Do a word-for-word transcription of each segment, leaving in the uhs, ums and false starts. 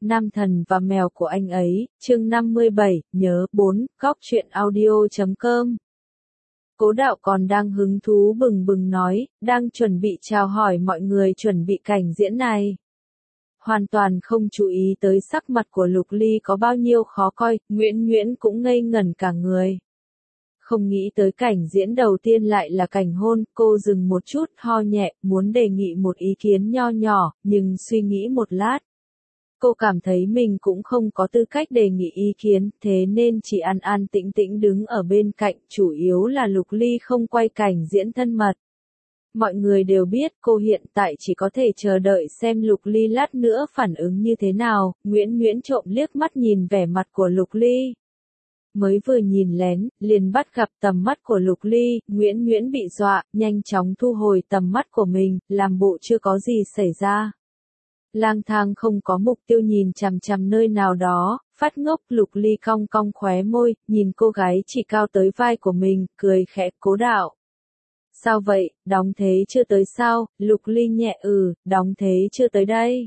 Nam thần và mèo của anh ấy, chương năm mươi bảy, nhớ, bốn, góc truyện audio chấm com. Cố Đạo còn đang hứng thú bừng bừng nói, đang chuẩn bị chào hỏi mọi người chuẩn bị cảnh diễn này. Hoàn toàn không chú ý tới sắc mặt của Lục Ly có bao nhiêu khó coi, Nguyễn Nguyễn cũng ngây ngẩn cả người. Không nghĩ tới cảnh diễn đầu tiên lại là cảnh hôn, cô dừng một chút, ho nhẹ, muốn đề nghị một ý kiến nho nhỏ, nhưng suy nghĩ một lát. Cô cảm thấy mình cũng không có tư cách đề nghị ý kiến, thế nên chỉ an an tĩnh tĩnh đứng ở bên cạnh, chủ yếu là Lục Ly không quay cảnh diễn thân mật. Mọi người đều biết cô hiện tại chỉ có thể chờ đợi xem Lục Ly lát nữa phản ứng như thế nào, Nguyễn Nguyễn trộm liếc mắt nhìn vẻ mặt của Lục Ly. Mới vừa nhìn lén, liền bắt gặp tầm mắt của Lục Ly, Nguyễn Nguyễn bị dọa, nhanh chóng thu hồi tầm mắt của mình, làm bộ chưa có gì xảy ra. Lang thang không có mục tiêu nhìn chằm chằm nơi nào đó, phát ngốc. Lục Ly cong cong khóe môi, nhìn cô gái chỉ cao tới vai của mình, cười khẽ. Cố Đạo. Sao vậy, đóng thế chưa tới sao? Lục Ly nhẹ ừ, đóng thế chưa tới đây.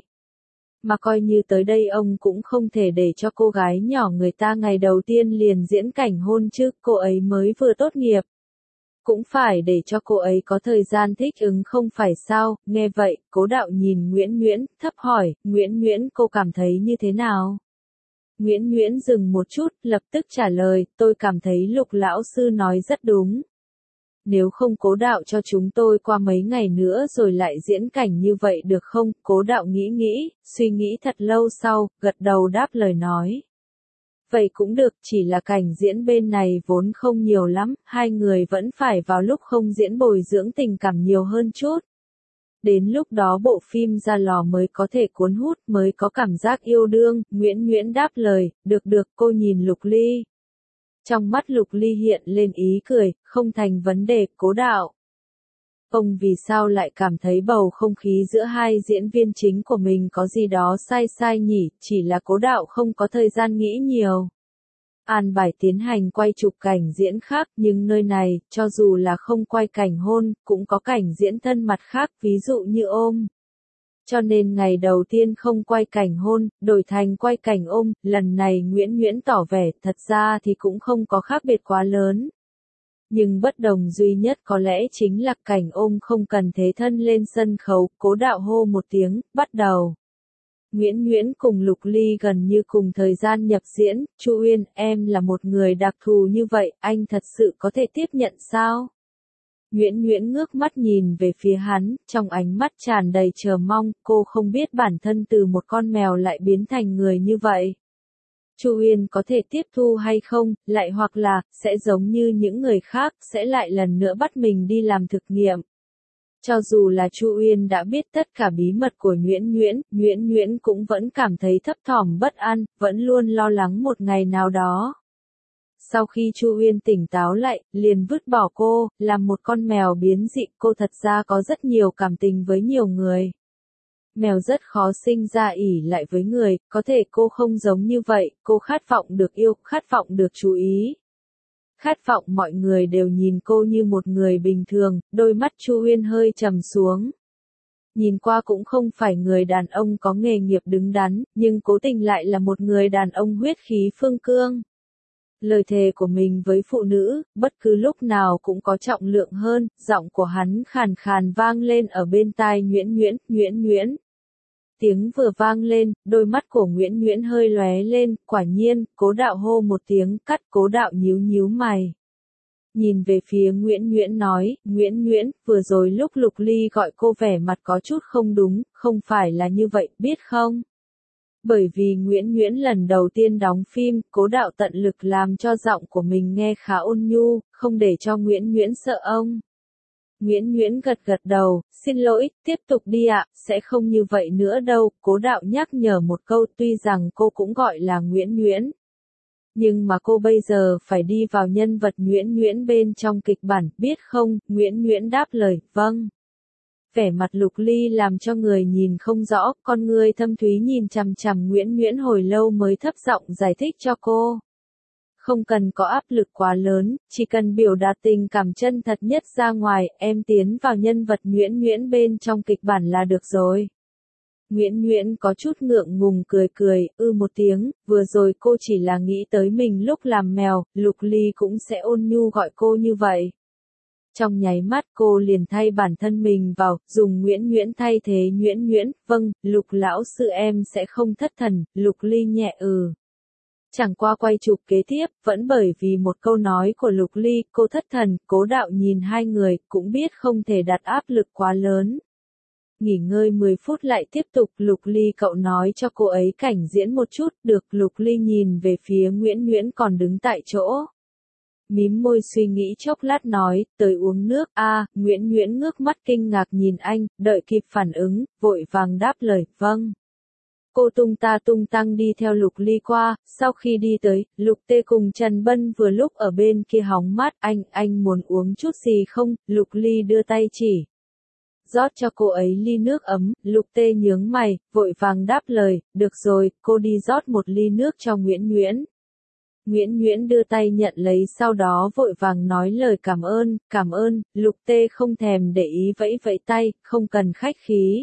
Mà coi như tới đây ông cũng không thể để cho cô gái nhỏ người ta ngày đầu tiên liền diễn cảnh hôn chứ, cô ấy mới vừa tốt nghiệp. Cũng phải để cho cô ấy có thời gian thích ứng không phải sao? Nghe vậy, Cố Đạo nhìn Nguyễn Nguyễn, thấp hỏi, Nguyễn Nguyễn cô cảm thấy như thế nào? Nguyễn Nguyễn dừng một chút, lập tức trả lời, tôi cảm thấy Lục lão sư nói rất đúng. Nếu không Cố Đạo cho chúng tôi qua mấy ngày nữa rồi lại diễn cảnh như vậy được không? Cố Đạo nghĩ nghĩ, suy nghĩ thật lâu sau, gật đầu đáp lời nói. Vậy cũng được, chỉ là cảnh diễn bên này vốn không nhiều lắm, hai người vẫn phải vào lúc không diễn bồi dưỡng tình cảm nhiều hơn chút. Đến lúc đó bộ phim ra lò mới có thể cuốn hút, mới có cảm giác yêu đương. Nguyễn Nguyễn đáp lời, được được. Cô nhìn Lục Ly. Trong mắt Lục Ly hiện lên ý cười, không thành vấn đề. Cố Đạo. Ông vì sao lại cảm thấy bầu không khí giữa hai diễn viên chính của mình có gì đó sai sai nhỉ? Chỉ là Cố Đạo không có thời gian nghĩ nhiều. An bài tiến hành quay chụp cảnh diễn khác, nhưng nơi này, cho dù là không quay cảnh hôn, cũng có cảnh diễn thân mật khác, ví dụ như ôm. Cho nên ngày đầu tiên không quay cảnh hôn, đổi thành quay cảnh ôm, lần này Nguyễn Nguyễn tỏ vẻ, thật ra thì cũng không có khác biệt quá lớn. Nhưng bất đồng duy nhất có lẽ chính là cảnh ôm không cần thế thân lên sân khấu. Cố Đạo hô một tiếng, bắt đầu. Nguyễn Nguyễn cùng Lục Ly gần như cùng thời gian nhập diễn. Chu Uyên, em là một người đặc thù như vậy, anh thật sự có thể tiếp nhận sao? Nguyễn Nguyễn ngước mắt nhìn về phía hắn, trong ánh mắt tràn đầy chờ mong, cô không biết bản thân từ một con mèo lại biến thành người như vậy. Chu Uyên có thể tiếp thu hay không, lại hoặc là, sẽ giống như những người khác, sẽ lại lần nữa bắt mình đi làm thực nghiệm. Cho dù là Chu Uyên đã biết tất cả bí mật của Nguyễn Nguyễn, Nguyễn Nguyễn cũng vẫn cảm thấy thấp thỏm bất an, vẫn luôn lo lắng một ngày nào đó. Sau khi Chu Uyên tỉnh táo lại, liền vứt bỏ cô, làm một con mèo biến dị. Cô thật ra có rất nhiều cảm tình với nhiều người. Mèo rất khó sinh ra ỷ lại với người, có thể cô không giống như vậy, cô khát vọng được yêu, khát vọng được chú ý. Khát vọng mọi người đều nhìn cô như một người bình thường. Đôi mắt Chu Uyên hơi trầm xuống. Nhìn qua cũng không phải người đàn ông có nghề nghiệp đứng đắn, nhưng cố tình lại là một người đàn ông huyết khí phương cương. Lời thề của mình với phụ nữ, bất cứ lúc nào cũng có trọng lượng hơn. Giọng của hắn khàn khàn vang lên ở bên tai Nguyễn Nguyễn, Nguyễn Nguyễn. Tiếng vừa vang lên, đôi mắt của Nguyễn Nguyễn hơi lóe lên, quả nhiên, Cố Đạo hô một tiếng, cắt. Cố Đạo nhíu nhíu mày. Nhìn về phía Nguyễn Nguyễn nói, Nguyễn Nguyễn, vừa rồi lúc Lục Ly gọi cô vẻ mặt có chút không đúng, không phải là như vậy, biết không? Bởi vì Nguyễn Nguyễn lần đầu tiên đóng phim, Cố Đạo tận lực làm cho giọng của mình nghe khá ôn nhu, không để cho Nguyễn Nguyễn sợ ông. Nguyễn Nguyễn gật gật đầu, xin lỗi, tiếp tục đi ạ, sẽ không như vậy nữa đâu. Cố Đạo nhắc nhở một câu, tuy rằng cô cũng gọi là Nguyễn Nguyễn. Nhưng mà cô bây giờ phải đi vào nhân vật Nguyễn Nguyễn bên trong kịch bản, biết không? Nguyễn Nguyễn đáp lời, vâng. Vẻ mặt Lục Ly làm cho người nhìn không rõ, con người thâm thúy nhìn chằm chằm Nguyễn Nguyễn hồi lâu mới thấp giọng giải thích cho cô. Không cần có áp lực quá lớn, chỉ cần biểu đạt tình cảm chân thật nhất ra ngoài, em tiến vào nhân vật Nguyễn Nguyễn bên trong kịch bản là được rồi. Nguyễn Nguyễn có chút ngượng ngùng cười cười, ư một tiếng, vừa rồi cô chỉ là nghĩ tới mình lúc làm mèo, Lục Ly cũng sẽ ôn nhu gọi cô như vậy. Trong nháy mắt cô liền thay bản thân mình vào, dùng Nguyễn Nguyễn thay thế Nguyễn Nguyễn, vâng, Lục lão sư em sẽ không thất thần, Lục Ly nhẹ ừ. Chẳng qua quay chụp kế tiếp, vẫn bởi vì một câu nói của Lục Ly, cô thất thần, Cố Đạo nhìn hai người, cũng biết không thể đặt áp lực quá lớn. Nghỉ ngơi mười phút lại tiếp tục, Lục Ly cậu nói cho cô ấy cảnh diễn một chút, được, Lục Ly nhìn về phía Nguyễn Nguyễn còn đứng tại chỗ. Mím môi suy nghĩ chốc lát nói, tới uống nước, a à, Nguyễn Nguyễn ngước mắt kinh ngạc nhìn anh, đợi kịp phản ứng, vội vàng đáp lời, vâng. Cô tung ta tung tăng đi theo Lục Ly qua, sau khi đi tới, Lục Tê cùng Trần Bân vừa lúc ở bên kia hóng mát, anh, anh muốn uống chút gì không, Lục Ly đưa tay chỉ. Rót cho cô ấy ly nước ấm, Lục Tê nhướng mày, vội vàng đáp lời, được rồi, cô đi rót một ly nước cho Nguyễn Nguyễn. Nguyễn Nguyễn đưa tay nhận lấy sau đó vội vàng nói lời cảm ơn, cảm ơn, Lục Tê không thèm để ý vẫy vẫy tay, không cần khách khí.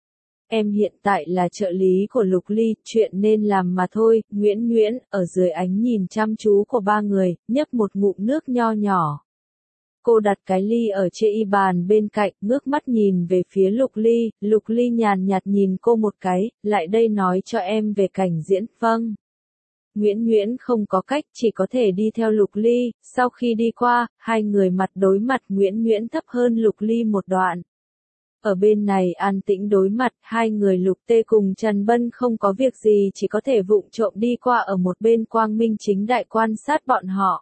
Em hiện tại là trợ lý của Lục Ly, chuyện nên làm mà thôi, Nguyễn Nguyễn, ở dưới ánh nhìn chăm chú của ba người, nhấp một ngụm nước nho nhỏ. Cô đặt cái ly ở trên y bàn bên cạnh, ngước mắt nhìn về phía Lục Ly, Lục Ly nhàn nhạt nhìn cô một cái, lại đây nói cho em về cảnh diễn, vâng. Nguyễn Nguyễn không có cách, chỉ có thể đi theo Lục Ly, sau khi đi qua, hai người mặt đối mặt, Nguyễn Nguyễn thấp hơn Lục Ly một đoạn. Ở bên này an tĩnh đối mặt, hai người Lục Tê cùng Trần Bân không có việc gì chỉ có thể vụng trộm đi qua ở một bên quang minh chính đại quan sát bọn họ.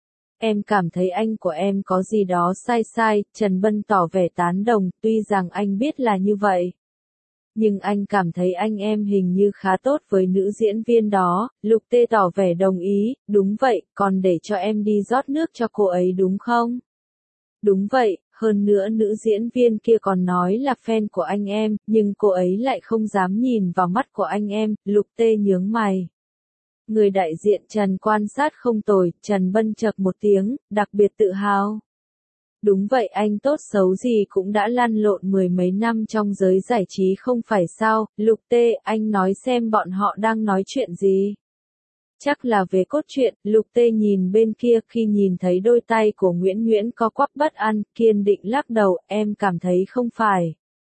Em cảm thấy anh của em có gì đó sai sai, Trần Bân tỏ vẻ tán đồng, tuy rằng anh biết là như vậy. Nhưng anh cảm thấy anh em hình như khá tốt với nữ diễn viên đó, Lục Tê tỏ vẻ đồng ý, đúng vậy, còn để cho em đi rót nước cho cô ấy đúng không? Đúng vậy, hơn nữa nữ diễn viên kia còn nói là fan của anh em, nhưng cô ấy lại không dám nhìn vào mắt của anh em, Lục Tê nhướng mày. Người đại diện Trần quan sát không tồi, Trần Bân chậc một tiếng, đặc biệt tự hào. Đúng vậy, anh tốt xấu gì cũng đã lăn lộn mười mấy năm trong giới giải trí không phải sao, Lục Tê, anh nói xem bọn họ đang nói chuyện gì. Chắc là về cốt truyện, Lục Tê nhìn bên kia khi nhìn thấy đôi tay của Nguyễn Nguyễn co quắp bất an, kiên định lắc đầu, em cảm thấy không phải.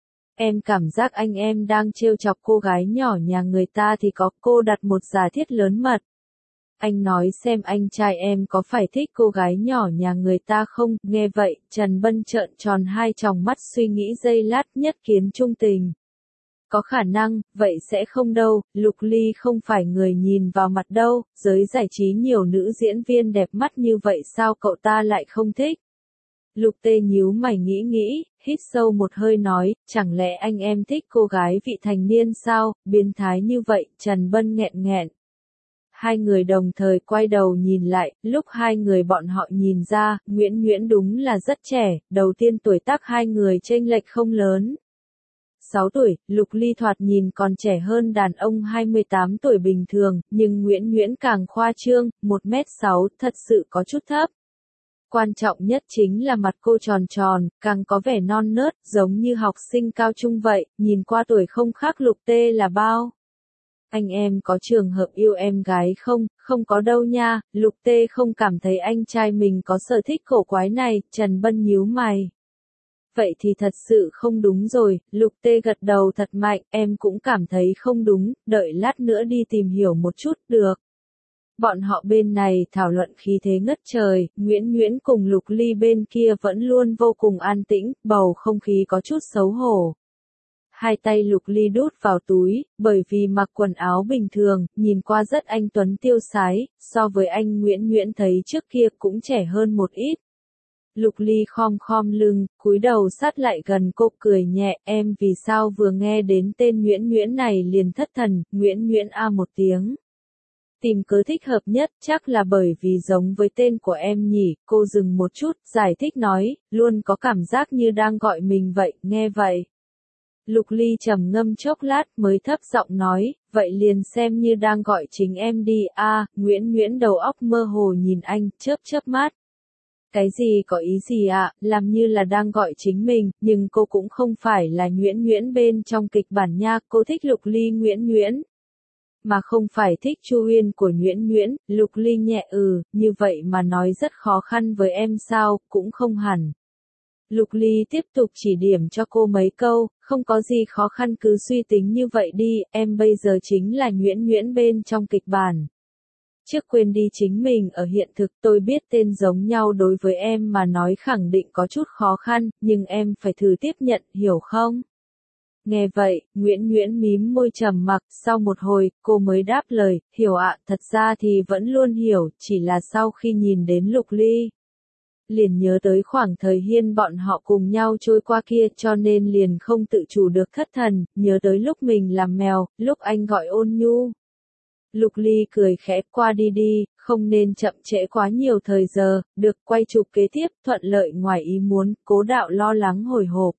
Em cảm giác anh em đang trêu chọc cô gái nhỏ nhà người ta thì có, cô đặt một giả thiết lớn mật. Anh nói xem anh trai em có phải thích cô gái nhỏ nhà người ta không, nghe vậy, Trần Bân trợn tròn hai tròng mắt suy nghĩ giây lát, nhất kiến trung tình. Có khả năng, vậy sẽ không đâu, Lục Ly không phải người nhìn vào mặt đâu, giới giải trí nhiều nữ diễn viên đẹp mắt như vậy sao cậu ta lại không thích. Lục Tê nhíu mày nghĩ nghĩ, hít sâu một hơi nói, chẳng lẽ anh em thích cô gái vị thành niên sao, biến thái như vậy, Trần Bân nghẹn nghẹn. Hai người đồng thời quay đầu nhìn lại, lúc hai người bọn họ nhìn ra, Nguyễn Nguyễn đúng là rất trẻ, đầu tiên tuổi tác hai người chênh lệch không lớn. sáu tuổi, Lục Ly thoạt nhìn còn trẻ hơn đàn ông hai mươi tám tuổi bình thường, nhưng Nguyễn Nguyễn càng khoa trương, một mét sáu, thật sự có chút thấp. Quan trọng nhất chính là mặt cô tròn tròn, càng có vẻ non nớt, giống như học sinh cao trung vậy, nhìn qua tuổi không khác Lục Tê là bao. Anh em có trường hợp yêu em gái không? Không có đâu nha, Lục Tê không cảm thấy anh trai mình có sở thích cổ quái này, Trần Bân nhíu mày. Vậy thì thật sự không đúng rồi, Lục Tê gật đầu thật mạnh, em cũng cảm thấy không đúng, đợi lát nữa đi tìm hiểu một chút, được. Bọn họ bên này thảo luận khí thế ngất trời, Nguyễn Nguyễn cùng Lục Ly bên kia vẫn luôn vô cùng an tĩnh, bầu không khí có chút xấu hổ. Hai tay Lục Ly đút vào túi, bởi vì mặc quần áo bình thường, nhìn qua rất anh tuấn tiêu sái, so với anh Nguyễn Nguyễn thấy trước kia cũng trẻ hơn một ít. Lục Ly khom khom lưng, cúi đầu sát lại gần cô cười nhẹ, em vì sao vừa nghe đến tên Nguyễn Nguyễn này liền thất thần, Nguyễn Nguyễn a một tiếng. Tìm cớ thích hợp nhất, chắc là bởi vì giống với tên của em nhỉ, cô dừng một chút, giải thích nói, luôn có cảm giác như đang gọi mình vậy, nghe vậy. Lục Ly trầm ngâm chốc lát mới thấp giọng nói, vậy liền xem như đang gọi chính em đi, a, Nguyễn Nguyễn đầu óc mơ hồ nhìn anh, chớp chớp mắt. Cái gì có ý gì ạ, làm như là đang gọi chính mình, nhưng cô cũng không phải là Nguyễn Nguyễn bên trong kịch bản nha, cô thích Lục Ly Nguyễn Nguyễn. Mà không phải thích Chu Uyên của Nguyễn Nguyễn, Lục Ly nhẹ ừ, như vậy mà nói rất khó khăn với em sao, cũng không hẳn. Lục Ly tiếp tục chỉ điểm cho cô mấy câu, không có gì khó khăn cứ suy tính như vậy đi, em bây giờ chính là Nguyễn Nguyễn bên trong kịch bản. Trước quên đi chính mình ở hiện thực, tôi biết tên giống nhau đối với em mà nói khẳng định có chút khó khăn, nhưng em phải thử tiếp nhận, hiểu không? Nghe vậy, Nguyễn Nguyễn mím môi trầm mặc, sau một hồi, cô mới đáp lời, hiểu ạ, thật ra thì vẫn luôn hiểu, chỉ là sau khi nhìn đến Lục Ly. Liền nhớ tới khoảng thời hiên bọn họ cùng nhau trôi qua kia cho nên liền không tự chủ được thất thần, nhớ tới lúc mình làm mèo, lúc anh gọi Ôn Nhu. Lục Ly cười khẽ, qua đi đi, không nên chậm trễ quá nhiều thời giờ, được quay chụp kế tiếp, thuận lợi ngoài ý muốn, Cố Đạo lo lắng hồi hộp.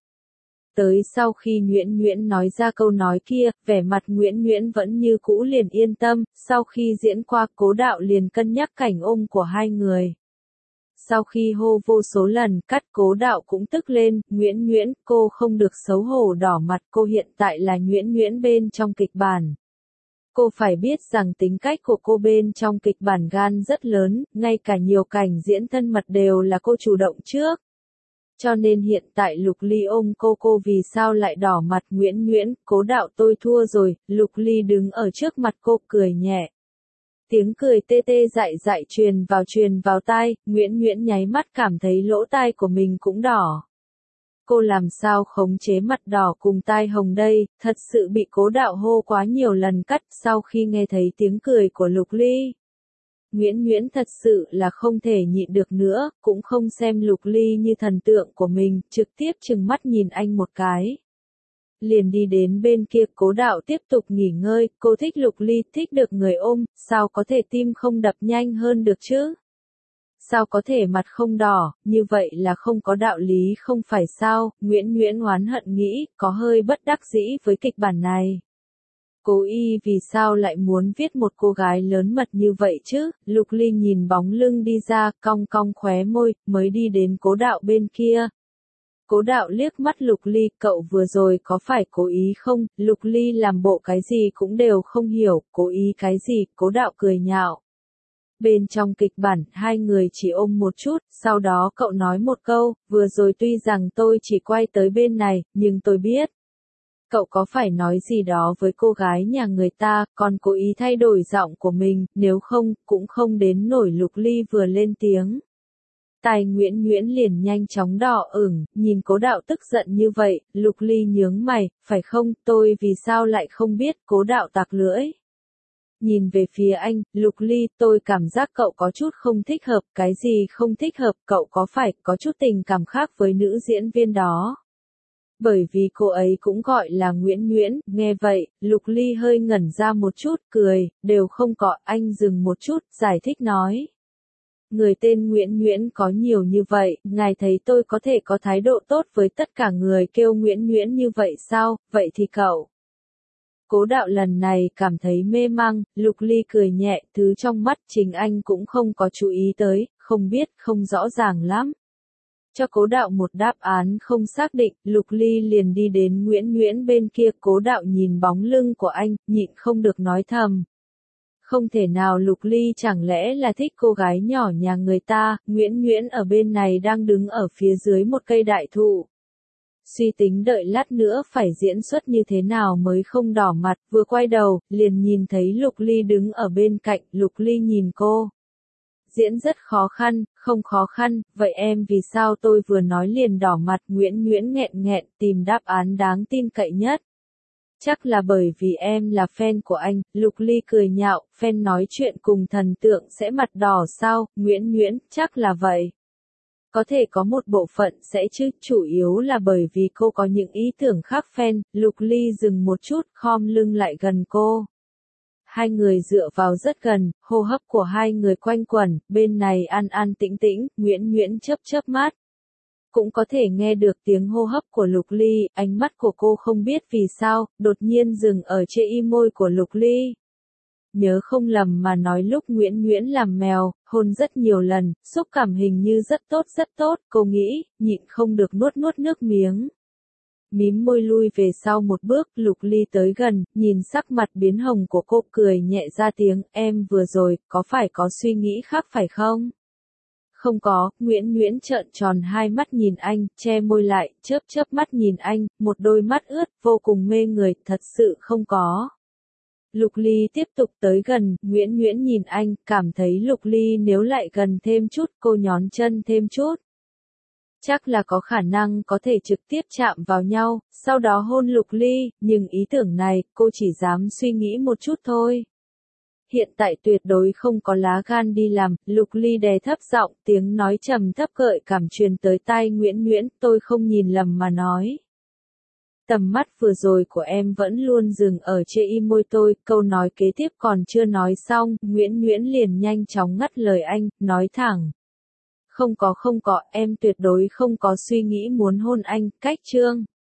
Tới sau khi Nguyễn Nguyễn nói ra câu nói kia, vẻ mặt Nguyễn Nguyễn vẫn như cũ liền yên tâm, sau khi diễn qua Cố Đạo liền cân nhắc cảnh ôm của hai người. Sau khi hô vô số lần, cắt Cố Đạo cũng tức lên, Nguyễn Nguyễn, cô không được xấu hổ đỏ mặt, cô hiện tại là Nguyễn Nguyễn bên trong kịch bản. Cô phải biết rằng tính cách của cô bên trong kịch bản gan rất lớn, ngay cả nhiều cảnh diễn thân mật đều là cô chủ động trước. Cho nên hiện tại Lục Ly ôm cô cô vì sao lại đỏ mặt Nguyễn Nguyễn, Cố Đạo tôi thua rồi, Lục Ly đứng ở trước mặt cô cười nhẹ. Tiếng cười tê tê dại dại truyền vào truyền vào tai, Nguyễn Nguyễn nháy mắt cảm thấy lỗ tai của mình cũng đỏ. Cô làm sao khống chế mặt đỏ cùng tai hồng đây, thật sự bị Cố Đạo hô quá nhiều lần cắt sau khi nghe thấy tiếng cười của Lục Ly. Nguyễn Nguyễn thật sự là không thể nhịn được nữa, cũng không xem Lục Ly như thần tượng của mình, trực tiếp trừng mắt nhìn anh một cái. Liền đi đến bên kia, Cố Đạo tiếp tục nghỉ ngơi, cô thích Lục Ly, thích được người ôm, sao có thể tim không đập nhanh hơn được chứ? Sao có thể mặt không đỏ, như vậy là không có đạo lý không phải sao, Nguyễn Nguyễn oán hận nghĩ, có hơi bất đắc dĩ với kịch bản này. Cố Y vì sao lại muốn viết một cô gái lớn mật như vậy chứ, Lục Ly nhìn bóng lưng đi ra, cong cong khóe môi, mới đi đến Cố Đạo bên kia. Cố Đạo liếc mắt Lục Ly, cậu vừa rồi có phải cố ý không, Lục Ly làm bộ cái gì cũng đều không hiểu, cố ý cái gì, Cố Đạo cười nhạo. Bên trong kịch bản, hai người chỉ ôm một chút, sau đó cậu nói một câu, vừa rồi tuy rằng tôi chỉ quay tới bên này, nhưng tôi biết. Cậu có phải nói gì đó với cô gái nhà người ta, còn cố ý thay đổi giọng của mình, nếu không, cũng không đến nổi. Lục Ly vừa lên tiếng. Tai Nguyễn Nguyễn liền nhanh chóng đỏ ửng, nhìn Cố Đạo tức giận như vậy, Lục Ly nhướng mày, phải không, tôi vì sao lại không biết, Cố Đạo tặc lưỡi. Nhìn về phía anh, Lục Ly, tôi cảm giác cậu có chút không thích hợp, cái gì không thích hợp, cậu có phải có chút tình cảm khác với nữ diễn viên đó. Bởi vì cô ấy cũng gọi là Nguyễn Nguyễn, nghe vậy, Lục Ly hơi ngẩn ra một chút, cười, đều không có, anh dừng một chút, giải thích nói. Người tên Nguyễn Nguyễn có nhiều như vậy, ngài thấy tôi có thể có thái độ tốt với tất cả người kêu Nguyễn Nguyễn như vậy sao, vậy thì cậu. Cố Đạo lần này cảm thấy mê mang, Lục Ly cười nhẹ, thứ trong mắt chính anh cũng không có chú ý tới, không biết, không rõ ràng lắm. Cho Cố Đạo một đáp án không xác định, Lục Ly liền đi đến Nguyễn Nguyễn bên kia, Cố Đạo nhìn bóng lưng của anh, nhịn không được nói thầm. Không thể nào Lục Ly chẳng lẽ là thích cô gái nhỏ nhà người ta, Nguyễn Nguyễn ở bên này đang đứng ở phía dưới một cây đại thụ. Suy tính đợi lát nữa phải diễn xuất như thế nào mới không đỏ mặt, vừa quay đầu, liền nhìn thấy Lục Ly đứng ở bên cạnh, Lục Ly nhìn cô. Diễn rất khó khăn, không khó khăn, vậy em vì sao tôi vừa nói liền đỏ mặt, Nguyễn Nguyễn nghẹn nghẹn, tìm đáp án đáng tin cậy nhất. Chắc là bởi vì em là fan của anh, Lục Ly cười nhạo, fan nói chuyện cùng thần tượng sẽ mặt đỏ sao, Nguyễn Nguyễn, chắc là vậy. Có thể có một bộ phận sẽ chứ, chủ yếu là bởi vì cô có những ý tưởng khác fan, Lục Ly dừng một chút, khom lưng lại gần cô. Hai người dựa vào rất gần, hô hấp của hai người quanh quẩn, bên này an an tĩnh tĩnh, Nguyễn Nguyễn chớp chớp mắt. Cũng có thể nghe được tiếng hô hấp của Lục Ly, ánh mắt của cô không biết vì sao, đột nhiên dừng ở trên y môi của Lục Ly. nhớ không lầm mà nói lúc Nguyễn Nguyễn làm mèo, hôn rất nhiều lần, xúc cảm hình như rất tốt rất tốt, cô nghĩ, nhịn không được nuốt nuốt nước miếng. Mím môi lui về sau một bước, Lục Ly tới gần, nhìn sắc mặt biến hồng của cô cười nhẹ ra tiếng, em vừa rồi, có phải có suy nghĩ khác phải không? Không có, Nguyễn Nguyễn trợn tròn hai mắt nhìn anh, che môi lại, chớp chớp mắt nhìn anh, một đôi mắt ướt, vô cùng mê người, thật sự không có. Lục Ly tiếp tục tới gần, Nguyễn Nguyễn nhìn anh, cảm thấy Lục Ly nếu lại gần thêm chút, cô nhón chân thêm chút. Chắc là có khả năng có thể trực tiếp chạm vào nhau, sau đó hôn Lục Ly, nhưng ý tưởng này, cô chỉ dám suy nghĩ một chút thôi. Hiện tại tuyệt đối không có lá gan đi làm, Lục Ly đè thấp giọng, tiếng nói trầm thấp gợi cảm truyền tới tai Nguyễn Nguyễn, tôi không nhìn lầm mà nói. Tầm mắt vừa rồi của em vẫn luôn dừng ở chê y môi tôi, câu nói kế tiếp còn chưa nói xong, Nguyễn Nguyễn liền nhanh chóng ngắt lời anh, nói thẳng. Không có không có, em tuyệt đối không có suy nghĩ muốn hôn anh, cách chương.